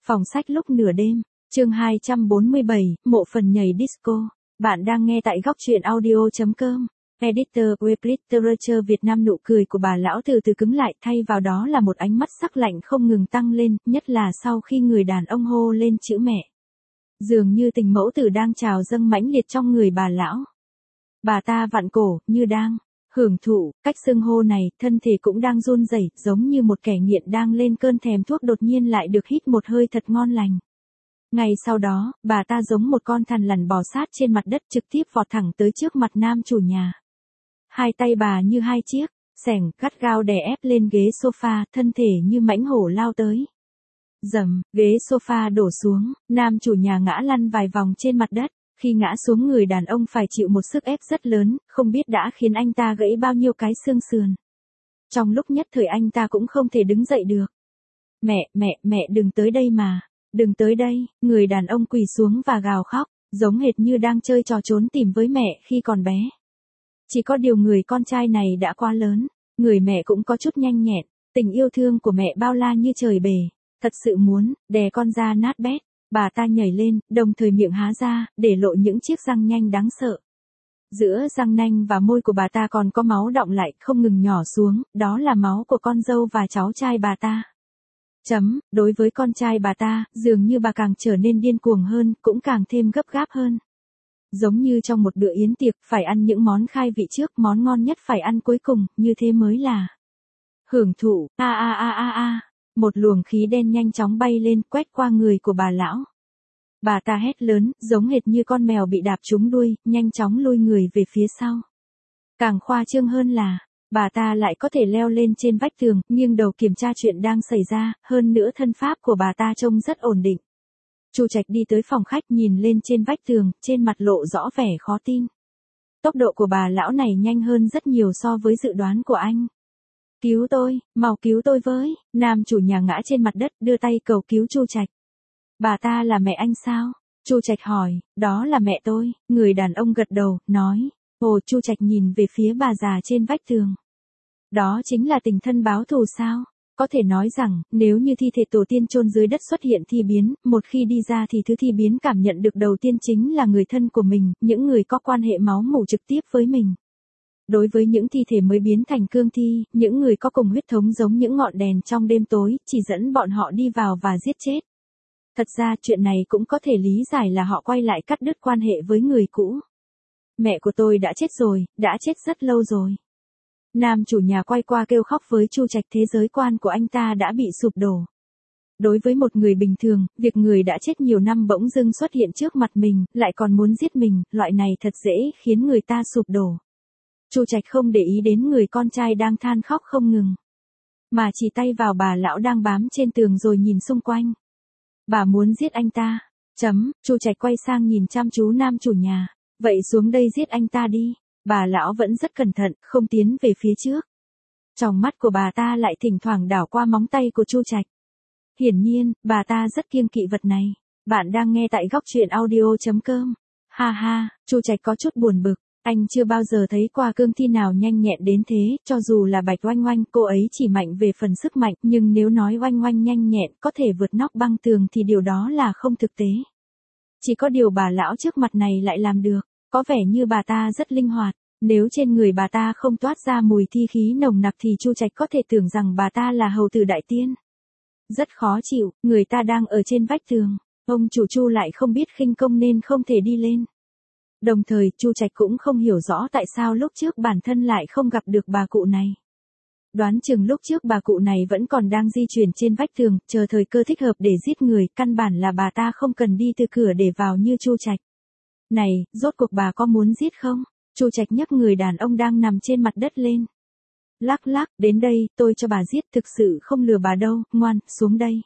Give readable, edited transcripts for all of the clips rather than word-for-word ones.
Phòng sách lúc nửa đêm, chương 247, mộ phần nhảy disco. Bạn đang nghe tại góc truyện audio.com. Editor Web Literature Việt Nam. Nụ cười của bà lão từ từ cứng lại, thay vào đó là một ánh mắt sắc lạnh không ngừng tăng lên, nhất là sau khi người đàn ông hô lên chữ mẹ. Dường như tình mẫu tử đang trào dâng mãnh liệt trong người bà lão. Bà ta vặn cổ, như đang hưởng thụ cách xưng hô này, thân thể cũng đang run rẩy, giống như một kẻ nghiện đang lên cơn thèm thuốc đột nhiên lại được hít một hơi thật ngon lành. Ngay sau đó, bà ta giống một con thằn lằn bò sát trên mặt đất, trực tiếp vọt thẳng tới trước mặt nam chủ nhà. Hai tay bà như hai chiếc xẻng gắt gao đè ép lên ghế sofa, thân thể như mãnh hổ lao tới. Dầm, ghế sofa đổ xuống, nam chủ nhà ngã lăn vài vòng trên mặt đất. Khi ngã xuống, người đàn ông phải chịu một sức ép rất lớn, không biết đã khiến anh ta gãy bao nhiêu cái xương sườn. Trong lúc nhất thời anh ta cũng không thể đứng dậy được. Mẹ đừng tới đây mà, đừng tới đây. Người đàn ông quỳ xuống và gào khóc, giống hệt như đang chơi trò trốn tìm với mẹ khi còn bé. Chỉ có điều người con trai này đã quá lớn, người mẹ cũng có chút nhanh nhẹn, tình yêu thương của mẹ bao la như trời bể, thật sự muốn đè con ra nát bét. Bà ta nhảy lên, đồng thời miệng há ra, để lộ những chiếc răng nanh đáng sợ. Giữa răng nanh và môi của bà ta còn có máu đọng lại, không ngừng nhỏ xuống, đó là máu của con dâu và cháu trai bà ta. Đối với con trai bà ta, dường như bà càng trở nên điên cuồng hơn, cũng càng thêm gấp gáp hơn. Giống như trong một bữa yến tiệc, phải ăn những món khai vị trước, món ngon nhất phải ăn cuối cùng, như thế mới là hưởng thụ. Một luồng khí đen nhanh chóng bay lên, quét qua người của bà lão. Bà ta hét lớn, giống hệt như con mèo bị đạp trúng đuôi, nhanh chóng lùi người về phía sau. Càng khoa trương hơn là, bà ta lại có thể leo lên trên vách tường, nghiêng đầu kiểm tra chuyện đang xảy ra, hơn nữa thân pháp của bà ta trông rất ổn định. Chu Trạch đi tới phòng khách, nhìn lên trên vách tường, trên mặt lộ rõ vẻ khó tin. Tốc độ của bà lão này nhanh hơn rất nhiều so với dự đoán của anh. Cứu tôi, mau cứu tôi với. Nam chủ nhà ngã trên mặt đất, đưa tay cầu cứu Chu Trạch. Bà ta là mẹ anh sao? Chu Trạch hỏi. Đó là mẹ tôi. Người đàn ông gật đầu, nói. Ồ. Chu Trạch nhìn về phía bà già trên vách tường. Đó chính là tình thân báo thù sao? Có thể nói rằng, nếu như thi thể tổ tiên chôn dưới đất xuất hiện thi biến, một khi đi ra thì thứ thi biến cảm nhận được đầu tiên chính là người thân của mình, những người có quan hệ máu mủ trực tiếp với mình. Đối với những thi thể mới biến thành cương thi, những người có cùng huyết thống giống những ngọn đèn trong đêm tối, chỉ dẫn bọn họ đi vào và giết chết. Thật ra chuyện này cũng có thể lý giải là họ quay lại cắt đứt quan hệ với người cũ. Mẹ của tôi đã chết rồi, đã chết rất lâu rồi. Nam chủ nhà quay qua kêu khóc với Chu Trạch, thế giới quan của anh ta đã bị sụp đổ. Đối với một người bình thường, việc người đã chết nhiều năm bỗng dưng xuất hiện trước mặt mình, lại còn muốn giết mình, loại này thật dễ khiến người ta sụp đổ. Chu Trạch không để ý đến người con trai đang than khóc không ngừng, mà chỉ tay vào bà lão đang bám trên tường rồi nhìn xung quanh. Bà muốn giết anh ta. Chu Trạch quay sang nhìn chăm chú nam chủ nhà. Vậy xuống đây giết anh ta đi. Bà lão vẫn rất cẩn thận, không tiến về phía trước. Trong mắt của bà ta lại thỉnh thoảng đảo qua móng tay của Chu Trạch. Hiển nhiên, bà ta rất kiêng kỵ vật này. Bạn đang nghe tại góc truyện audio.com. Chu Trạch có chút buồn bực. Anh chưa bao giờ thấy qua cương thi nào nhanh nhẹn đến thế, cho dù là Bạch Oanh Oanh, cô ấy chỉ mạnh về phần sức mạnh, nhưng nếu nói Oanh Oanh nhanh nhẹn, có thể vượt nóc băng tường thì điều đó là không thực tế. Chỉ có điều bà lão trước mặt này lại làm được, có vẻ như bà ta rất linh hoạt, nếu trên người bà ta không toát ra mùi thi khí nồng nặc thì Chu Trạch có thể tưởng rằng bà ta là hầu tử đại tiên. Rất khó chịu, người ta đang ở trên vách tường, ông chủ Chu lại không biết khinh công nên không thể đi lên. Đồng thời, Chu Trạch cũng không hiểu rõ tại sao lúc trước bản thân lại không gặp được bà cụ này. Đoán chừng lúc trước bà cụ này vẫn còn đang di chuyển trên vách tường, chờ thời cơ thích hợp để giết người, căn bản là bà ta không cần đi từ cửa để vào như Chu Trạch. Này, rốt cuộc bà có muốn giết không? Chu Trạch nhấc người đàn ông đang nằm trên mặt đất lên. Lắc, đến đây, tôi cho bà giết, thực sự không lừa bà đâu, ngoan, xuống đây.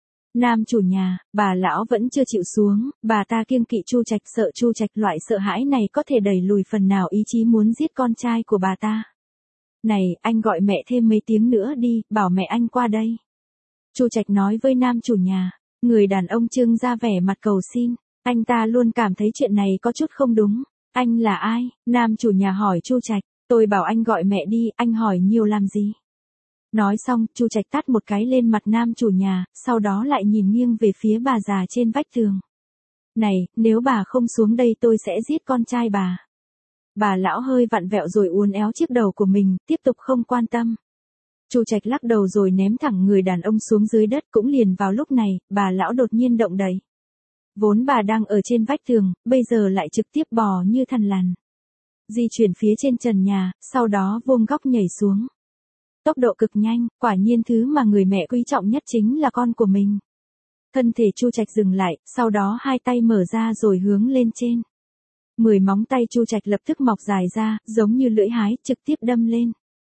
Nam chủ nhà, bà lão vẫn chưa chịu xuống, bà ta kiêng kỵ Chu Trạch, sợ Chu Trạch, loại sợ hãi này có thể đẩy lùi phần nào ý chí muốn giết con trai của bà ta. Này, anh gọi mẹ thêm mấy tiếng nữa đi, bảo mẹ anh qua đây. Chu Trạch nói với nam chủ nhà. Người đàn ông trưng ra vẻ mặt cầu xin, anh ta luôn cảm thấy chuyện này có chút không đúng. Anh là ai? Nam chủ nhà hỏi Chu Trạch. Tôi bảo anh gọi mẹ đi, anh hỏi nhiều làm gì? Nói xong, Chu Trạch tát một cái lên mặt nam chủ nhà, sau đó lại nhìn nghiêng về phía bà già trên vách tường. Này, nếu bà không xuống đây tôi sẽ giết con trai bà. Bà lão hơi vặn vẹo rồi uốn éo chiếc đầu của mình, tiếp tục không quan tâm. Chu Trạch lắc đầu rồi ném thẳng người đàn ông xuống dưới đất. Cũng liền vào lúc này, bà lão đột nhiên động đậy. Vốn bà đang ở trên vách tường, bây giờ lại trực tiếp bò như thằn lằn. Di chuyển phía trên trần nhà, sau đó vuông góc nhảy xuống. Tốc độ cực nhanh, quả nhiên thứ mà người mẹ quý trọng nhất chính là con của mình. Thân thể Chu Trạch dừng lại, sau đó hai tay mở ra rồi hướng lên trên. 10 móng tay Chu Trạch lập tức mọc dài ra, giống như lưỡi hái, trực tiếp đâm lên.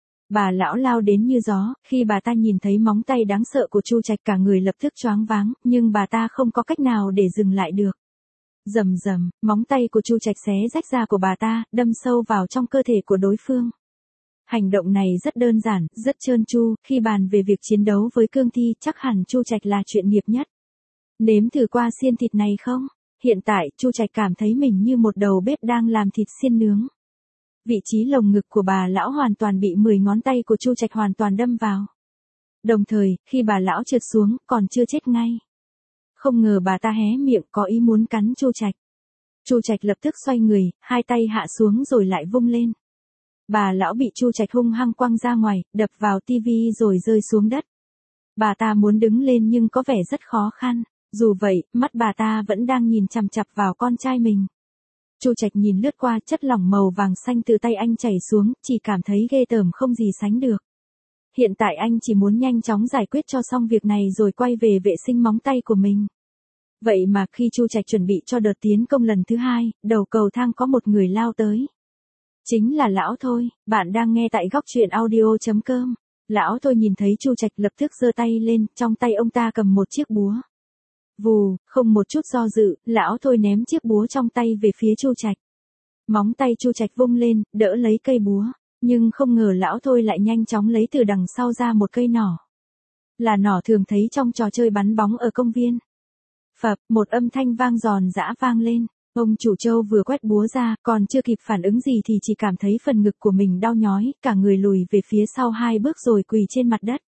Bà lão lao đến như gió, khi bà ta nhìn thấy móng tay đáng sợ của Chu Trạch cả người lập tức choáng váng, nhưng bà ta không có cách nào để dừng lại được. Rầm rầm, móng tay của Chu Trạch xé rách da của bà ta, đâm sâu vào trong cơ thể của đối phương. Hành động này rất đơn giản, rất trơn tru, khi bàn về việc chiến đấu với cương thi, chắc hẳn Chu Trạch là chuyện nghiệp nhất. Nếm thử qua xiên thịt này không? Hiện tại, Chu Trạch cảm thấy mình như một đầu bếp đang làm thịt xiên nướng. Vị trí lồng ngực của bà lão hoàn toàn bị 10 ngón tay của Chu Trạch hoàn toàn đâm vào. Đồng thời, khi bà lão trượt xuống, còn chưa chết ngay. Không ngờ bà ta hé miệng có ý muốn cắn Chu Trạch. Chu Trạch lập tức xoay người, hai tay hạ xuống rồi lại vung lên. Bà lão bị Chu Trạch hung hăng quăng ra ngoài, đập vào tivi rồi rơi xuống đất. Bà ta muốn đứng lên nhưng có vẻ rất khó khăn. Dù vậy, mắt bà ta vẫn đang nhìn chằm chằm vào con trai mình. Chu Trạch nhìn lướt qua, chất lỏng màu vàng xanh từ tay anh chảy xuống, chỉ cảm thấy ghê tởm không gì sánh được. Hiện tại anh chỉ muốn nhanh chóng giải quyết cho xong việc này rồi quay về vệ sinh móng tay của mình. Vậy mà khi Chu Trạch chuẩn bị cho đợt tiến công lần thứ 2, đầu cầu thang có một người lao tới. Chính là lão Thôi. Bạn đang nghe tại góc truyện audio.com. Lão Thôi nhìn thấy Chu Trạch lập tức giơ tay lên, trong tay ông ta cầm một chiếc búa. Vù, không một chút do dự, lão Thôi ném chiếc búa trong tay về phía Chu Trạch. Móng tay Chu Trạch vung lên, đỡ lấy cây búa, nhưng không ngờ lão Thôi lại nhanh chóng lấy từ đằng sau ra một cây nỏ. Là nỏ thường thấy trong trò chơi bắn bóng ở công viên. Phập, một âm thanh vang giòn giã vang lên. Ông chủ trâu vừa quét búa ra, còn chưa kịp phản ứng gì thì chỉ cảm thấy phần ngực của mình đau nhói, cả người lùi về phía sau 2 bước rồi quỳ trên mặt đất.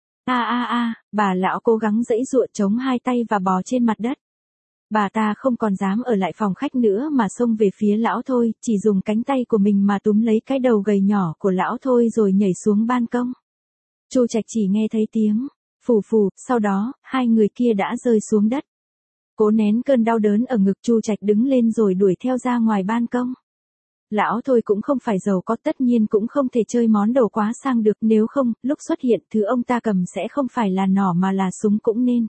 Bà lão cố gắng giãy giụa chống hai tay và bò trên mặt đất. Bà ta không còn dám ở lại phòng khách nữa mà xông về phía lão Thôi, chỉ dùng cánh tay của mình mà túm lấy cái đầu gầy nhỏ của lão Thôi rồi nhảy xuống ban công. Chu Trạch chỉ nghe thấy tiếng phù phù, sau đó, hai người kia đã rơi xuống đất. Cố nén cơn đau đớn ở ngực, Chu Trạch đứng lên rồi đuổi theo ra ngoài ban công. Lão Thôi cũng không phải giàu có, tất nhiên cũng không thể chơi món đồ quá sang được, nếu không, lúc xuất hiện thứ ông ta cầm sẽ không phải là nỏ mà là súng cũng nên.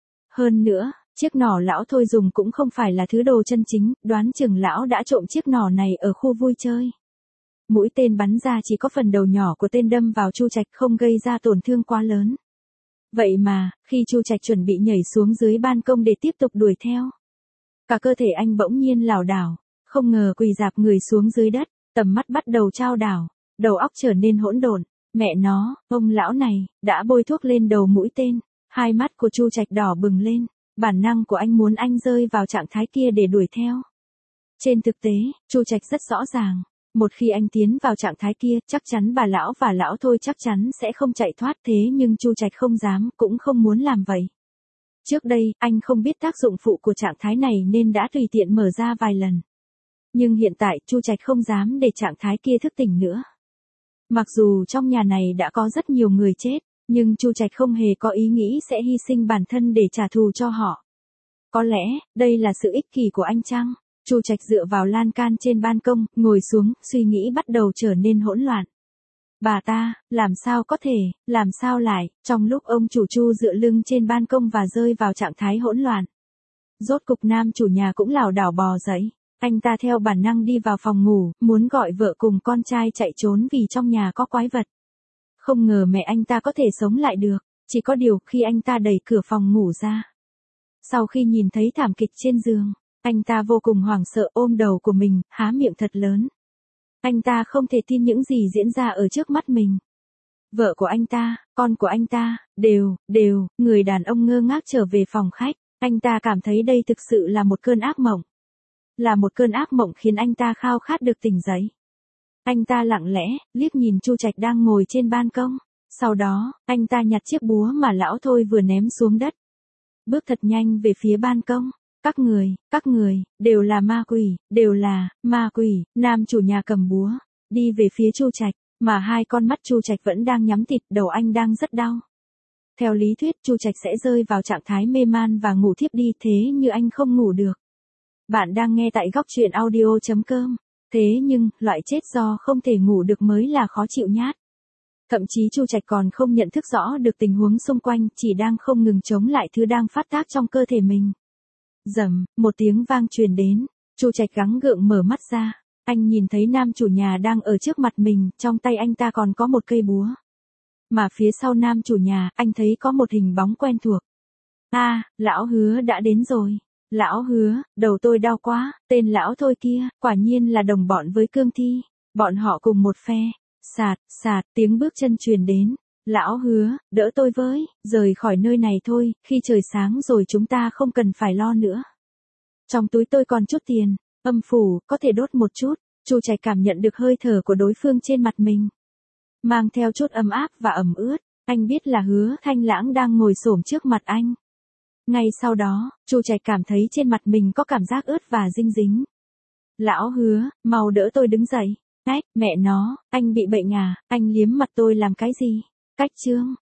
Hơn nữa, chiếc nỏ lão Thôi dùng cũng không phải là thứ đồ chân chính, đoán chừng lão đã trộm chiếc nỏ này ở khu vui chơi. Mũi tên bắn ra chỉ có phần đầu nhỏ của tên đâm vào Chu Trạch, không gây ra tổn thương quá lớn. Vậy mà, khi Chu Trạch chuẩn bị nhảy xuống dưới ban công để tiếp tục đuổi theo, cả cơ thể anh bỗng nhiên lảo đảo, không ngờ quỳ rạp người xuống dưới đất, tầm mắt bắt đầu chao đảo, đầu óc trở nên hỗn độn. Mẹ nó, ông lão này đã bôi thuốc lên đầu mũi tên. Hai mắt của Chu Trạch đỏ bừng lên, bản năng của anh muốn anh rơi vào trạng thái kia để đuổi theo. Trên thực tế, Chu Trạch rất rõ ràng, một khi anh tiến vào trạng thái kia, chắc chắn bà lão và lão Thôi chắc chắn sẽ không chạy thoát, thế nhưng Chu Trạch không dám, cũng không muốn làm vậy. Trước đây, anh không biết tác dụng phụ của trạng thái này nên đã tùy tiện mở ra vài lần. Nhưng hiện tại, Chu Trạch không dám để trạng thái kia thức tỉnh nữa. Mặc dù trong nhà này đã có rất nhiều người chết, nhưng Chu Trạch không hề có ý nghĩ sẽ hy sinh bản thân để trả thù cho họ. Có lẽ, đây là sự ích kỷ của anh chăng? Chu Trạch dựa vào lan can trên ban công, ngồi xuống, suy nghĩ bắt đầu trở nên hỗn loạn. Bà ta, làm sao có thể, làm sao lại, trong lúc ông chủ Chu dựa lưng trên ban công và rơi vào trạng thái hỗn loạn. Rốt cục nam chủ nhà cũng lảo đảo bò dậy. Anh ta theo bản năng đi vào phòng ngủ, muốn gọi vợ cùng con trai chạy trốn vì trong nhà có quái vật. Không ngờ mẹ anh ta có thể sống lại được, chỉ có điều khi anh ta đẩy cửa phòng ngủ ra. Sau khi nhìn thấy thảm kịch trên giường, anh ta vô cùng hoảng sợ, ôm đầu của mình, há miệng thật lớn. Anh ta không thể tin những gì diễn ra ở trước mắt mình. Vợ của anh ta, con của anh ta, đều, người đàn ông ngơ ngác trở về phòng khách. Anh ta cảm thấy đây thực sự là một cơn ác mộng. Là một cơn ác mộng khiến anh ta khao khát được tỉnh dậy. Anh ta lặng lẽ, liếc nhìn Chu Trạch đang ngồi trên ban công. Sau đó, anh ta nhặt chiếc búa mà lão Thôi vừa ném xuống đất. Bước thật nhanh về phía ban công. Các người, đều là ma quỷ, đều là ma quỷ. Nam chủ nhà cầm búa, đi về phía Chu Trạch, mà hai con mắt Chu Trạch vẫn đang nhắm tịt, đầu anh đang rất đau. Theo lý thuyết Chu Trạch sẽ rơi vào trạng thái mê man và ngủ thiếp đi, thế nhưng anh không ngủ được. Bạn đang nghe tại góc truyện audio.com. Thế nhưng, loại chết do không thể ngủ được mới là khó chịu nhát. Thậm chí Chu Trạch còn không nhận thức rõ được tình huống xung quanh, chỉ đang không ngừng chống lại thứ đang phát tác trong cơ thể mình. Rầm, một tiếng vang truyền đến, Chu Trạch gắng gượng mở mắt ra, anh nhìn thấy nam chủ nhà đang ở trước mặt mình, trong tay anh ta còn có một cây búa. Mà phía sau nam chủ nhà, anh thấy có một hình bóng quen thuộc. Lão Hứa đã đến rồi. Lão Hứa, đầu tôi đau quá, tên lão Thôi kia, quả nhiên là đồng bọn với Cương Thi. Bọn họ cùng một phe. Sạt, tiếng bước chân truyền đến. Lão Hứa, đỡ tôi với, rời khỏi nơi này thôi, khi trời sáng rồi chúng ta không cần phải lo nữa. Trong túi tôi còn chút tiền, âm phủ, có thể đốt một chút. Chu Trạch cảm nhận được hơi thở của đối phương trên mặt mình. Mang theo chút ấm áp và ẩm ướt, anh biết là Hứa Thanh Lãng đang ngồi xổm trước mặt anh. Ngay sau đó, Chu Trạch cảm thấy trên mặt mình có cảm giác ướt và dinh dính. Lão Hứa, mau đỡ tôi đứng dậy. Mẹ nó, anh bị bệnh à, anh liếm mặt tôi làm cái gì? Cách chương,